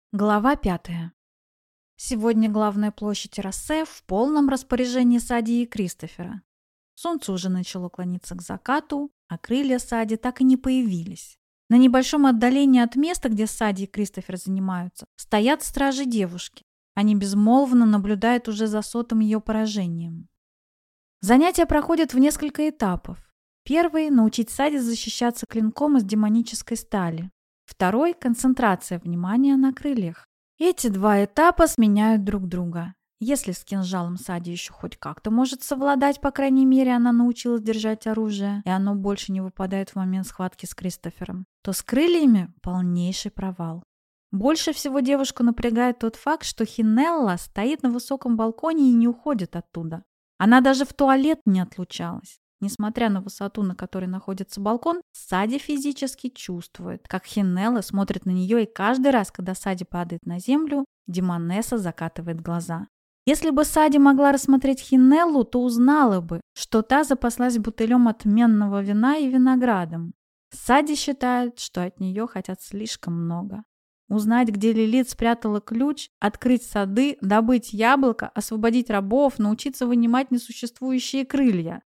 Глава 5. Сегодня главная площадь Россе в полном распоряжении Сади и Кристофера. Солнце уже начало клониться к закату, а крылья Сади так и не появились. На небольшом отдалении от места, где Сади и Кристофер занимаются, стоят стражи девушки. Они безмолвно наблюдают уже за сотым ее поражением. Занятия проходят в несколько этапов. Первый – научить Сади защищаться клинком из демонической стали. Второй – концентрация внимания на крыльях. Эти два этапа сменяют друг друга. Если с кинжалом Сади еще хоть как-то может совладать, по крайней мере, она научилась держать оружие, и оно больше не выпадает в момент схватки с Кристофером, то с крыльями полнейший провал. Больше всего девушку напрягает тот факт, что Хинелла стоит на высоком балконе и не уходит оттуда. Она даже в туалет не отлучалась. Несмотря на высоту, на которой находится балкон, Сади физически чувствует, как Хинелла смотрит на нее, и каждый раз, когда Сади падает на землю, демонесса закатывает глаза. Если бы Сади могла рассмотреть Хинеллу, то узнала бы, что та запаслась бутылем отменного вина и виноградом. Сади считает, что от нее хотят слишком много. Узнать, где Лилит спрятала ключ, открыть сады, добыть яблоко, освободить рабов, научиться вынимать несуществующие крылья.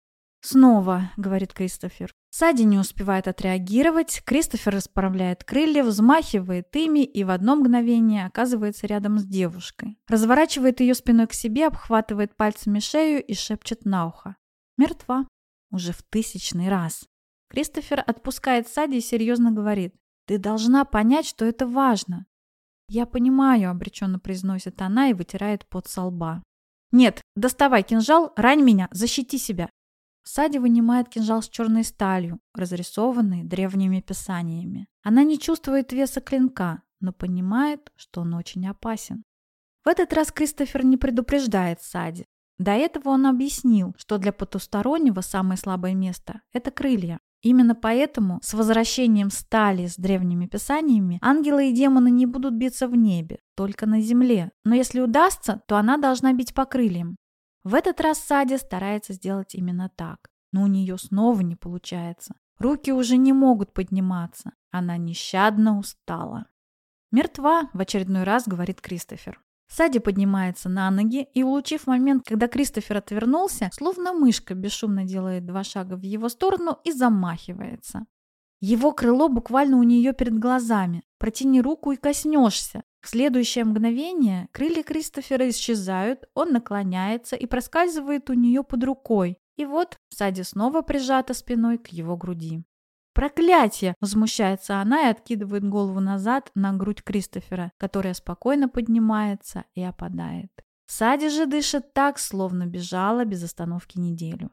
«Снова», — говорит Кристофер. Сади не успевает отреагировать, Кристофер расправляет крылья, взмахивает ими и в одно мгновение оказывается рядом с девушкой. Разворачивает ее спиной к себе, обхватывает пальцами шею и шепчет на ухо. Мертва. Уже в 1000-й раз. Кристофер отпускает Сади и серьезно говорит. «Ты должна понять, что это важно». «Я понимаю», — обреченно произносит она и вытирает пот со лба. «Нет, доставай кинжал, рань меня, защити себя». Сади вынимает кинжал с черной сталью, разрисованный древними писаниями. Она не чувствует веса клинка, но понимает, что он очень опасен. В этот раз Кристофер не предупреждает Сади. До этого он объяснил, что для потустороннего самое слабое место – это крылья. Именно поэтому с возвращением стали с древними писаниями ангелы и демоны не будут биться в небе, только на земле. Но если удастся, то она должна бить по крыльям. В этот раз Сади старается сделать именно так, но у нее снова не получается. Руки уже не могут подниматься, она нещадно устала. «Мертва», — в очередной раз говорит Кристофер. Сади поднимается на ноги и, улучив момент, когда Кристофер отвернулся, словно мышка бесшумно делает 2 шага в его сторону и замахивается. Его крыло буквально у нее перед глазами. Протяни руку и коснешься. В следующее мгновение крылья Кристофера исчезают, он наклоняется и проскальзывает у нее под рукой. И вот Сади снова прижата спиной к его груди. «Проклятие!» – возмущается она и откидывает голову назад на грудь Кристофера, которая спокойно поднимается и опадает. Сади же дышит так, словно бежала без остановки неделю.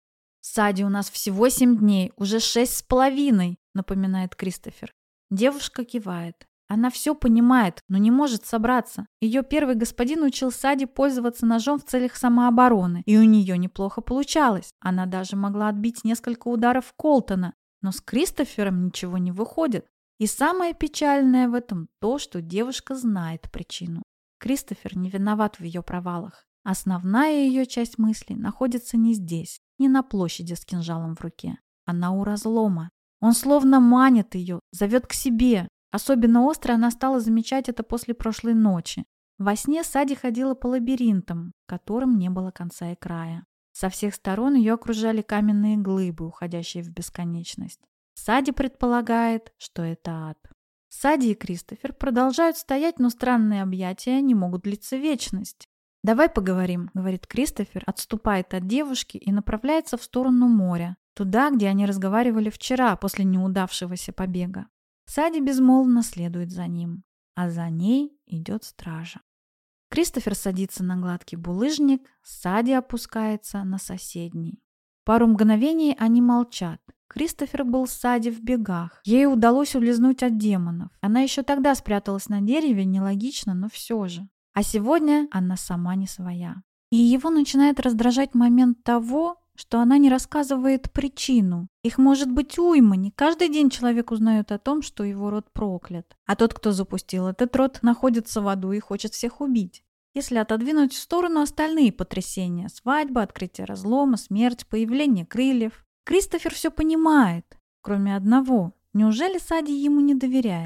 «Сади, у нас всего 7 дней, уже 6,5, напоминает Кристофер. Девушка кивает. Она все понимает, но не может собраться. Ее первый господин учил Сади пользоваться ножом в целях самообороны, и у нее неплохо получалось. Она даже могла отбить несколько ударов Колтона, но с Кристофером ничего не выходит. И самое печальное в этом то, что девушка знает причину. Кристофер не виноват в ее провалах. Основная ее часть мыслей находится не здесь, не на площади с кинжалом в руке. Она у разлома. Он словно манит ее, зовет к себе. Особенно остро она стала замечать это после прошлой ночи. Во сне Сади ходила по лабиринтам, которым не было конца и края. Со всех сторон ее окружали каменные глыбы, уходящие в бесконечность. Сади предполагает, что это ад. Сади и Кристофер продолжают стоять, но странные объятия не могут длиться вечность. «Давай поговорим», — говорит Кристофер, отступает от девушки и направляется в сторону моря, туда, где они разговаривали вчера после неудавшегося побега. Сади безмолвно следует за ним, а за ней идет стража. Кристофер садится на гладкий булыжник, Сади опускается на соседний. Пару мгновений они молчат. Кристофер был с Сади в бегах. Ей удалось улизнуть от демонов. Она еще тогда спряталась на дереве, нелогично, но все же. А сегодня она сама не своя. И его начинает раздражать момент того, что она не рассказывает причину. Их может быть уйма, не каждый день человек узнает о том, что его род проклят. А тот, кто запустил этот род, находится в аду и хочет всех убить. Если отодвинуть в сторону остальные потрясения – свадьба, открытие разлома, смерть, появление крыльев – Кристофер все понимает, кроме одного. Неужели Сади ему не доверяет?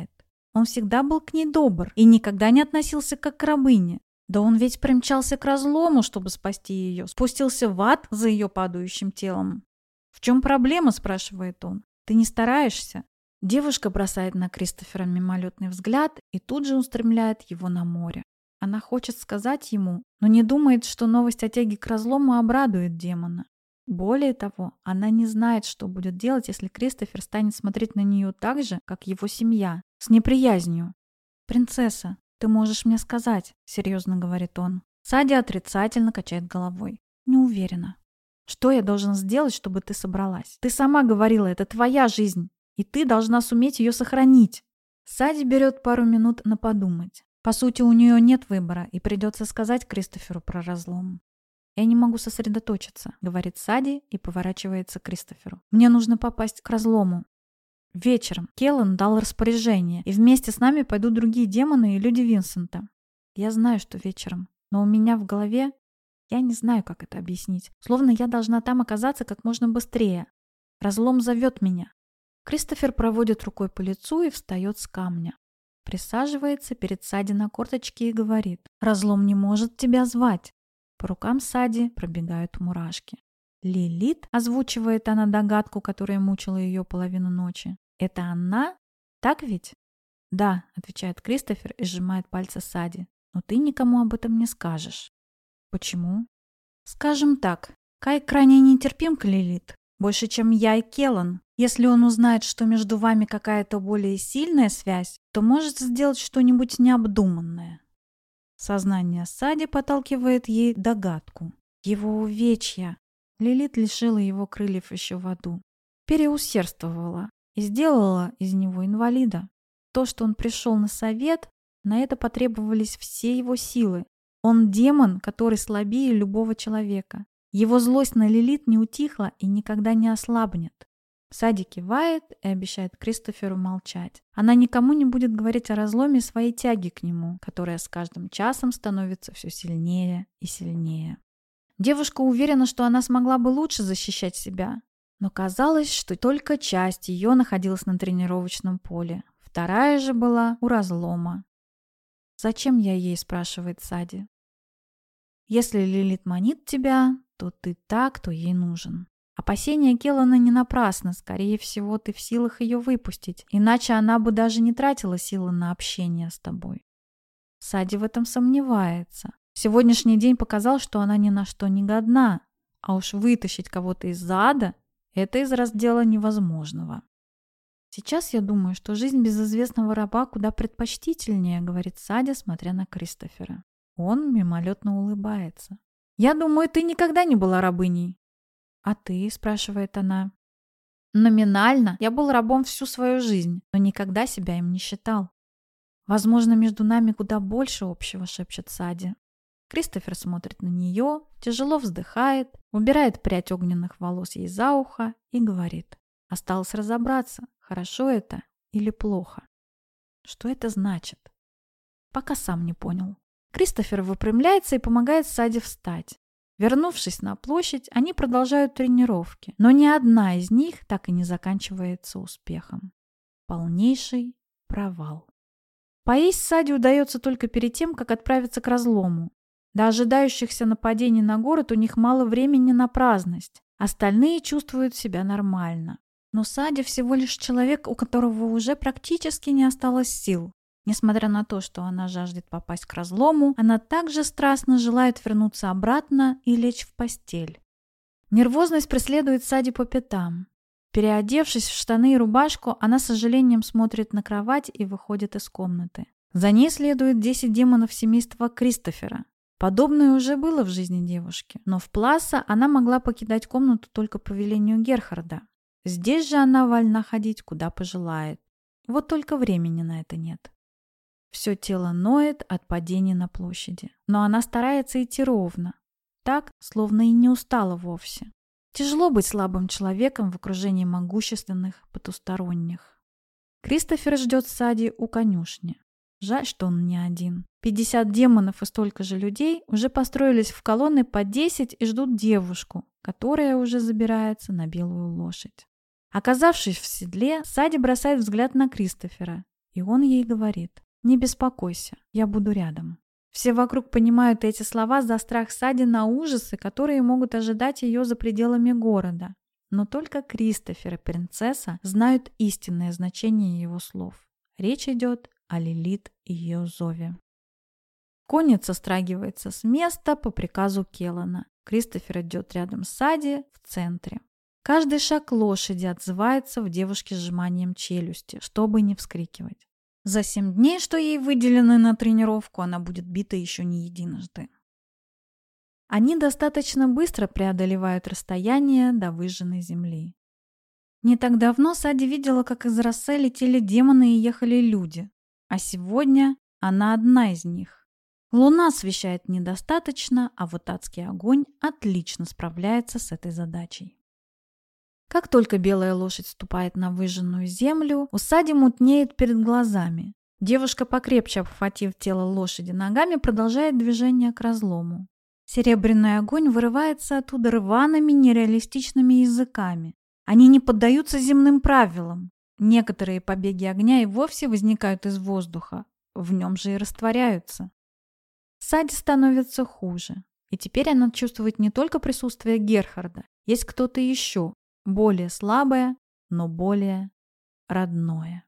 Он всегда был к ней добр и никогда не относился как к рабыне. Да он ведь примчался к разлому, чтобы спасти ее, спустился в ад за ее падающим телом. «В чем проблема?» – спрашивает он. «Ты не стараешься?» Девушка бросает на Кристофера мимолетный взгляд и тут же устремляет его на море. Она хочет сказать ему, но не думает, что новость о тяге к разлому обрадует демона. Более того, она не знает, что будет делать, если Кристофер станет смотреть на нее так же, как его семья, с неприязнью. «Принцесса, ты можешь мне сказать», — серьезно говорит он. Сади отрицательно качает головой. «Не уверена». «Что я должен сделать, чтобы ты собралась? Ты сама говорила, это твоя жизнь, и ты должна суметь ее сохранить». Сади берет пару минут на подумать. По сути, у нее нет выбора, и придется сказать Кристоферу про разлом. «Я не могу сосредоточиться», — говорит Сади и поворачивается к Кристоферу. «Мне нужно попасть к разлому. Вечером Келлан дал распоряжение, и вместе с нами пойдут другие демоны и люди Винсента. Я знаю, что вечером, но у меня в голове... Я не знаю, как это объяснить. Словно я должна там оказаться как можно быстрее. Разлом зовет меня». Кристофер проводит рукой по лицу и встает с камня. Присаживается перед Сади на корточке и говорит: «Разлом не может тебя звать». По рукам Сади пробегают мурашки. «Лилит?» — озвучивает она догадку, которая мучила ее половину ночи. «Это она? Так ведь?» «Да», — отвечает Кристофер и сжимает пальцы Сади. «Но ты никому об этом не скажешь». «Почему?» «Скажем так, Кай крайне нетерпим к Лилит. Больше, чем я и Келлан. Если он узнает, что между вами какая-то более сильная связь, то может сделать что-нибудь необдуманное». Сознание Сади подталкивает ей догадку. Его увечья. Лилит лишила его крыльев еще в аду. Переусердствовала и сделала из него инвалида. То, что он пришел на совет, на это потребовались все его силы. Он демон, который слабее любого человека. Его злость на Лилит не утихла и никогда не ослабнет. Сади кивает и обещает Кристоферу молчать. Она никому не будет говорить о разломе своей тяги к нему, которая с каждым часом становится все сильнее и сильнее. Девушка уверена, что она смогла бы лучше защищать себя, но казалось, что только часть ее находилась на тренировочном поле. Вторая же была у разлома. «Зачем я ей?» – спрашивает Сади. «Если Лилит манит тебя, то ты так, кто ей нужен. Опасения Келлана не напрасны, скорее всего, ты в силах ее выпустить, иначе она бы даже не тратила силы на общение с тобой». Сади в этом сомневается. Сегодняшний день показал, что она ни на что не годна, а уж вытащить кого-то из ада – это из раздела невозможного. «Сейчас я думаю, что жизнь без известного раба куда предпочтительнее», – говорит Сади, смотря на Кристофера. Он мимолетно улыбается. «Я думаю, ты никогда не была рабыней». «А ты?» – спрашивает она. «Номинально я был рабом всю свою жизнь, но никогда себя им не считал». «Возможно, между нами куда больше общего», – шепчет Сади. Кристофер смотрит на нее, тяжело вздыхает, убирает прядь огненных волос ей за ухо и говорит: «Осталось разобраться, хорошо это или плохо». Что это значит? Пока сам не понял. Кристофер выпрямляется и помогает Сади встать. Вернувшись на площадь, они продолжают тренировки, но ни одна из них так и не заканчивается успехом. Полнейший провал. Поесть Сади удается только перед тем, как отправиться к разлому. До ожидающихся нападений на город у них мало времени на праздность. Остальные чувствуют себя нормально. Но Сади всего лишь человек, у которого уже практически не осталось сил. Несмотря на то, что она жаждет попасть к разлому, она также страстно желает вернуться обратно и лечь в постель. Нервозность преследует Сади по пятам. Переодевшись в штаны и рубашку, она с сожалением смотрит на кровать и выходит из комнаты. За ней следует 10 демонов семейства Кристофера. Подобное уже было в жизни девушки, но в Пласа она могла покидать комнату только по велению Герхарда. Здесь же она вольна ходить, куда пожелает. Вот только времени на это нет. Все тело ноет от падения на площади, но она старается идти ровно, так, словно и не устала вовсе. Тяжело быть слабым человеком в окружении могущественных потусторонних. Кристофер ждет Сади у конюшни. Жаль, что он не один. 50 демонов и столько же людей уже построились в колонны по 10 и ждут девушку, которая уже забирается на белую лошадь. Оказавшись в седле, Сади бросает взгляд на Кристофера И он ей говорит: «Не беспокойся, я буду рядом». Все вокруг понимают эти слова за страх Сади на ужасы, которые могут ожидать ее за пределами города. Но только Кристофер и принцесса знают истинное значение его слов. Речь идет о Лилит и ее зове. Конница страгивается с места по приказу Келлана. Кристофер идет рядом с Сади в центре. Каждый шаг лошади отзывается в девушке сжиманием челюсти, чтобы не вскрикивать. За 7 дней, что ей выделены на тренировку, она будет бита еще не единожды. Они достаточно быстро преодолевают расстояние до выжженной земли. Не так давно Сади видела, как из Россе летели демоны и ехали люди, а сегодня она одна из них. Луна освещает недостаточно, а вот адский огонь отлично справляется с этой задачей. Как только белая лошадь ступает на выжженную землю, у Сади мутнеет перед глазами. Девушка, покрепче обхватив тело лошади ногами, продолжает движение к разлому. Серебряный огонь вырывается оттуда рваными, нереалистичными языками. Они не поддаются земным правилам. Некоторые побеги огня и вовсе возникают из воздуха, в нем же и растворяются. Сади становится хуже, и теперь она чувствует не только присутствие Герхарда, есть кто-то еще, более слабое, но более родное.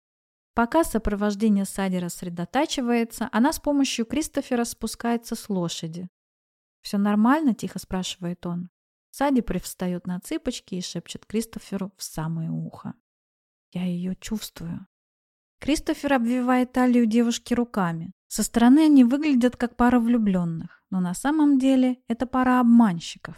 Пока сопровождение Сади рассредотачивается, она с помощью Кристофера спускается с лошади. «Все нормально?» – тихо спрашивает он. Сади привстает на цыпочки и шепчет Кристоферу в самое ухо. «Я ее чувствую». Кристофер обвивает талию девушки руками. Со стороны они выглядят как пара влюбленных, но на самом деле это пара обманщиков.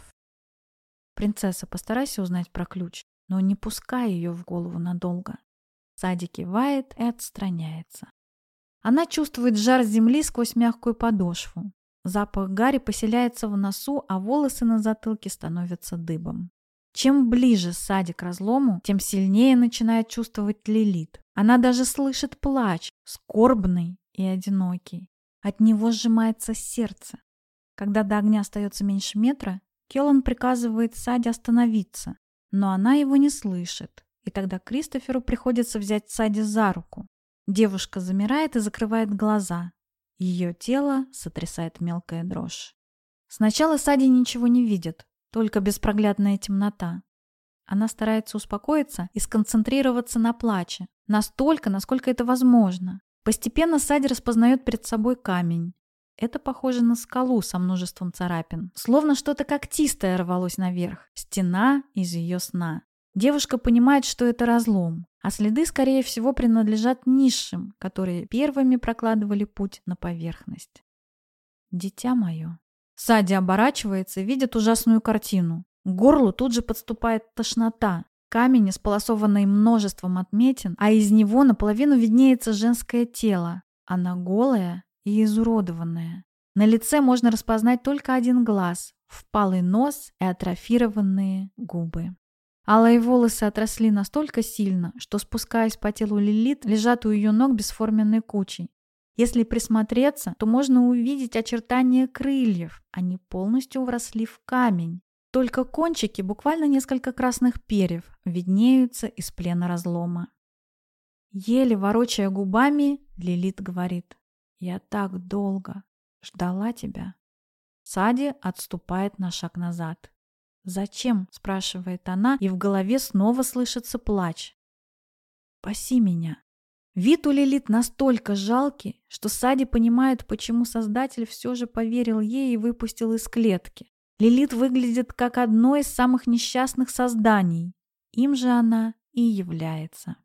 «Принцесса, постарайся узнать про ключ, но не пускай ее в голову надолго». Сади кивает и отстраняется. Она чувствует жар земли сквозь мягкую подошву. Запах гари поселяется в носу, а волосы на затылке становятся дыбом. Чем ближе Сади к разлому, тем сильнее начинает чувствовать Лилит. Она даже слышит плач, скорбный и одинокий. От него сжимается сердце. Когда до огня остается меньше метра, Келлан приказывает Сади остановиться, но она его не слышит, и тогда Кристоферу приходится взять Сади за руку. Девушка замирает и закрывает глаза. Ее тело сотрясает мелкая дрожь. Сначала Сади ничего не видит, только беспроглядная темнота. Она старается успокоиться и сконцентрироваться на плаче, настолько, насколько это возможно. Постепенно Сади распознает перед собой камень. Это похоже на скалу со множеством царапин. Словно что-то когтистое рвалось наверх. Стена из ее сна. Девушка понимает, что это разлом, а следы, скорее всего, принадлежат низшим, которые первыми прокладывали путь на поверхность. «Дитя мое». Сади оборачивается и видит ужасную картину. К горлу тут же подступает тошнота. Камень, исполосованный множеством отметин, а из него наполовину виднеется женское тело. Она голая и изуродованная. На лице можно распознать только один глаз, впалый нос и атрофированные губы. Алые волосы отросли настолько сильно, что, спускаясь по телу Лилит, лежат у ее ног бесформенной кучей. Если присмотреться, то можно увидеть очертания крыльев. Они полностью вросли в камень. Только кончики, буквально несколько красных перьев, виднеются из плена разлома. Еле ворочая губами, Лилит говорит: «Я так долго ждала тебя». Сади отступает на шаг назад. «Зачем?» – спрашивает она, и в голове снова слышится плач. «Спаси меня». Вид у Лилит настолько жалкий, что Сади понимает, почему Создатель все же поверил ей и выпустил из клетки. Лилит выглядит как одно из самых несчастных созданий. Им же она и является.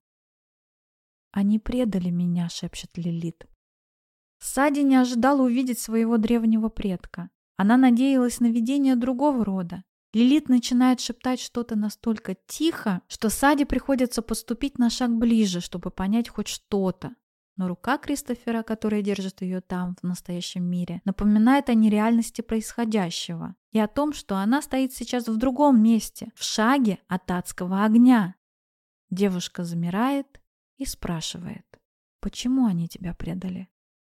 «Они предали меня», – шепчет Лилит. Сади не ожидала увидеть своего древнего предка. Она надеялась на видение другого рода. Лилит начинает шептать что-то настолько тихо, что Сади приходится поступить на шаг ближе, чтобы понять хоть что-то. Но рука Кристофера, которая держит ее там, в настоящем мире, напоминает о нереальности происходящего и о том, что она стоит сейчас в другом месте, в шаге от адского огня. Девушка замирает и спрашивает: «Почему они тебя предали?»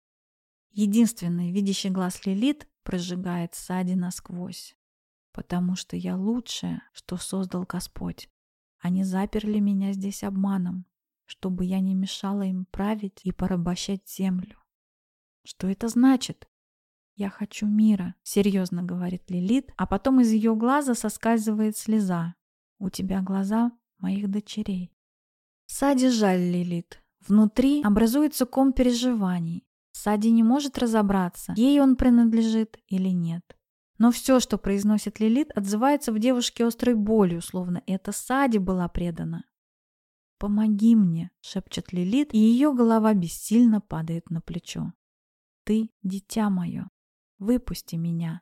Единственный видящий глаз Лилит прожигает Сади насквозь. «Потому что я лучшее, что создал Господь. Они заперли меня здесь обманом, чтобы я не мешала им править и порабощать землю. Что это значит? Я хочу мира, серьезно говорит Лилит, а потом из ее глаза соскальзывает слеза. У тебя глаза моих дочерей. Сади жаль Лилит. Внутри образуется ком переживаний. Сади не может разобраться, ей он принадлежит или нет. Но все, что произносит Лилит, отзывается в девушке острой болью, словно это Сади была предана. «Помоги мне», — шепчет Лилит, и ее голова бессильно падает на плечо. «Ты — дитя мое. Выпусти меня».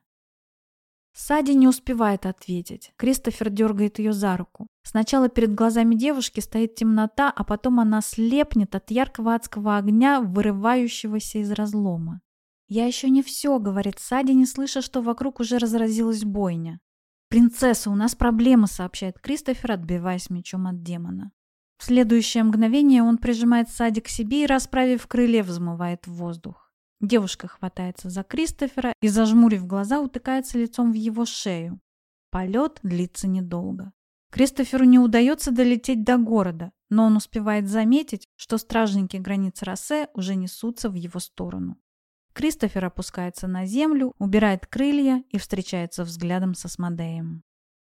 Сади не успевает ответить. Кристофер дергает ее за руку. Сначала перед глазами девушки стоит темнота, а потом она слепнет от яркого адского огня, вырывающегося из разлома. «Я еще не все», — говорит Сади, не слыша, что вокруг уже разразилась бойня. «Принцесса, у нас проблемы», — сообщает Кристофер, отбиваясь мечом от демона. В следующее мгновение он прижимает Сади к себе и, расправив крылья, взмывает в воздух. Девушка хватается за Кристофера и, зажмурив глаза, утыкается лицом в его шею. Полет длится недолго. Кристоферу не удается долететь до города, но он успевает заметить, что стражники границ Россе уже несутся в его сторону. Кристофер опускается на землю, убирает крылья и встречается взглядом с Асмодеем.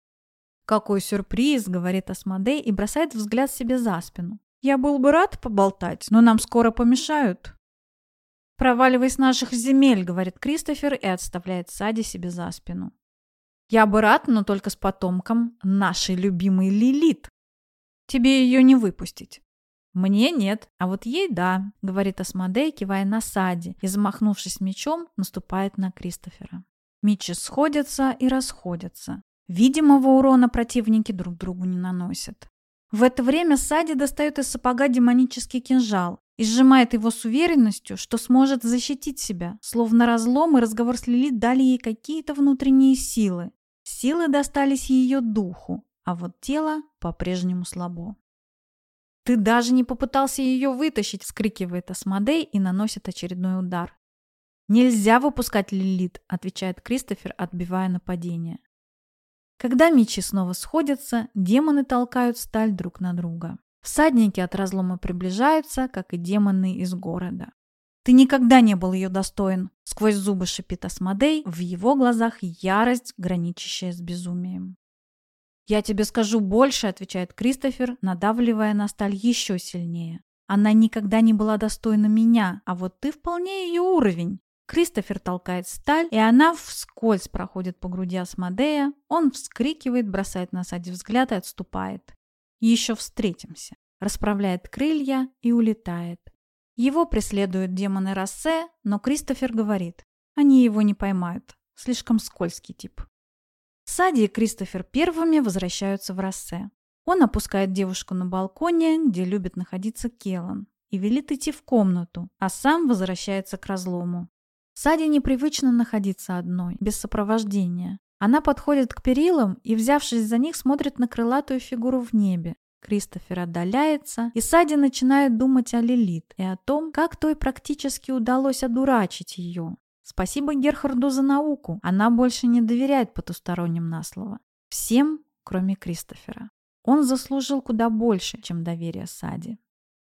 «Какой сюрприз!» — говорит Асмодей и бросает взгляд себе за спину. «Я был бы рад поболтать, но нам скоро помешают». «Проваливай с наших земель», — говорит Кристофер и отставляет Сади себе за спину. «Я бы рад, но только с потомком нашей любимой Лилит. Тебе ее не выпустить». «Мне нет, а вот ей да», — говорит Асмодей, кивая на Сади, и, замахнувшись мечом, наступает на Кристофера. Мечи сходятся и расходятся. Видимого урона противники друг другу не наносят. В это время Сади достает из сапога демонический кинжал и сжимает его с уверенностью, что сможет защитить себя, словно разлом и разговор с Лилит дали ей какие-то внутренние силы. Силы достались ее духу, а вот тело по-прежнему слабо. «Ты даже не попытался ее вытащить!» — вскрикивает Асмодей и наносит очередной удар. «Нельзя выпускать Лилит!» — отвечает Кристофер, отбивая нападение. Когда мечи снова сходятся, демоны толкают сталь друг на друга. Всадники от разлома приближаются, как и демоны из города. «Ты никогда не был ее достоин!» — сквозь зубы шипит Асмодей, в его глазах ярость, граничащая с безумием. «Я тебе скажу больше», — отвечает Кристофер, надавливая на сталь еще сильнее. «Она никогда не была достойна меня, а вот ты вполне ее уровень». Кристофер толкает сталь, и она вскользь проходит по груди Асмодея. Он вскрикивает, бросает на Сади взгляд и отступает. «Еще встретимся», расправляет крылья и улетает. Его преследуют демоны Россе, но Кристофер говорит, они его не поймают, слишком скользкий тип. Сади и Кристофер первыми возвращаются в Россе. Он опускает девушку на балконе, где любит находиться Келан, и велит идти в комнату, а сам возвращается к разлому. Сади непривычно находиться одной, без сопровождения. Она подходит к перилам и, взявшись за них, смотрит на крылатую фигуру в небе. Кристофер отдаляется, и Сади начинает думать о Лилит и о том, как той практически удалось одурачить ее. Спасибо Герхарду за науку, она больше не доверяет потусторонним на слово. Всем, кроме Кристофера. Он заслужил куда больше, чем доверие Сади.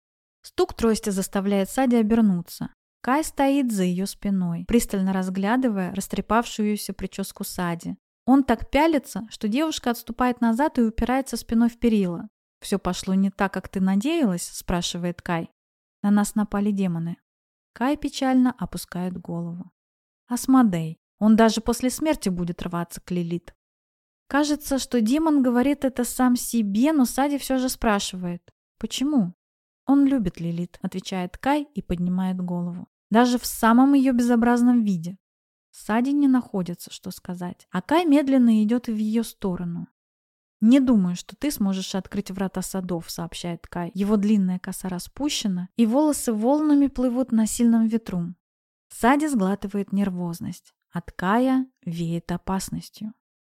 Стук трости заставляет Сади обернуться. Кай стоит за ее спиной, пристально разглядывая растрепавшуюся прическу Сади. Он так пялится, что девушка отступает назад и упирается спиной в перила. «Все пошло не так, как ты надеялась?» – спрашивает Кай. «На нас напали демоны». Кай печально опускает голову. Асмодей. Он даже после смерти будет рваться к Лилит. Кажется, что демон говорит это сам себе, но Сади все же спрашивает. «Почему?» «Он любит Лилит», – отвечает Кай и поднимает голову. Даже в самом ее безобразном виде. Сади не находится, что сказать, а Кай медленно идет в ее сторону. «Не думаю, что ты сможешь открыть врата садов», — сообщает Кай. Его длинная коса распущена, и волосы волнами плывут на сильном ветру. Сади сглатывает нервозность. От Кая веет опасностью.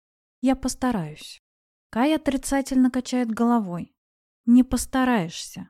«Я постараюсь». Кай отрицательно качает головой. «Не постараешься».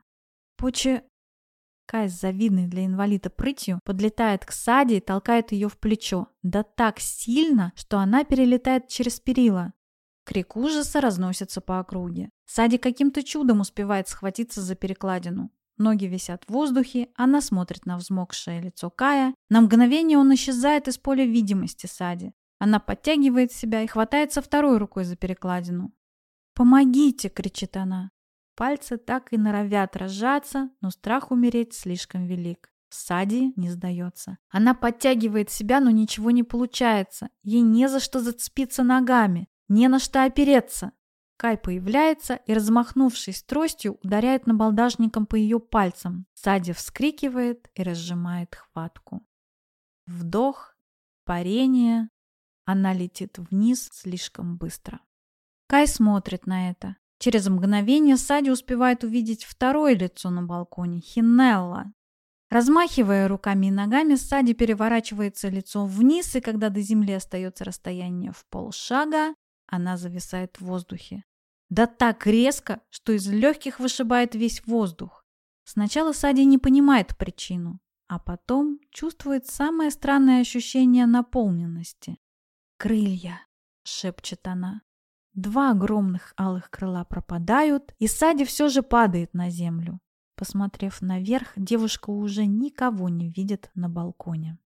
Кай с завидной для инвалида прытью подлетает к Сади и толкает ее в плечо. Да так сильно, что она перелетает через перила. Крик ужаса разносится по округе. Сади каким-то чудом успевает схватиться за перекладину. Ноги висят в воздухе, она смотрит на взмокшее лицо Кая. На мгновение он исчезает из поля видимости Сади. Она подтягивает себя и хватается второй рукой за перекладину. «Помогите!» — кричит она. Пальцы так и норовят разжаться, но страх умереть слишком велик. Сади не сдается. Она подтягивает себя, но ничего не получается. Ей не за что зацепиться ногами, не на что опереться. Кай появляется и, размахнувшись тростью, ударяет набалдашником по ее пальцам. Сади вскрикивает и разжимает хватку. Вдох, парение. Она летит вниз слишком быстро. Кай смотрит на это. Через мгновение Сади успевает увидеть второе лицо на балконе — Хинелла. Размахивая руками и ногами, Сади переворачивается лицом вниз, и когда до земли остается расстояние в полшага, она зависает в воздухе. Да так резко, что из легких вышибает весь воздух. Сначала Сади не понимает причину, а потом чувствует самое странное ощущение наполненности. «Крылья!» — шепчет она. 2 огромных алых крыла пропадают, и Сади все же падает на землю. Посмотрев наверх, девушка уже никого не видит на балконе.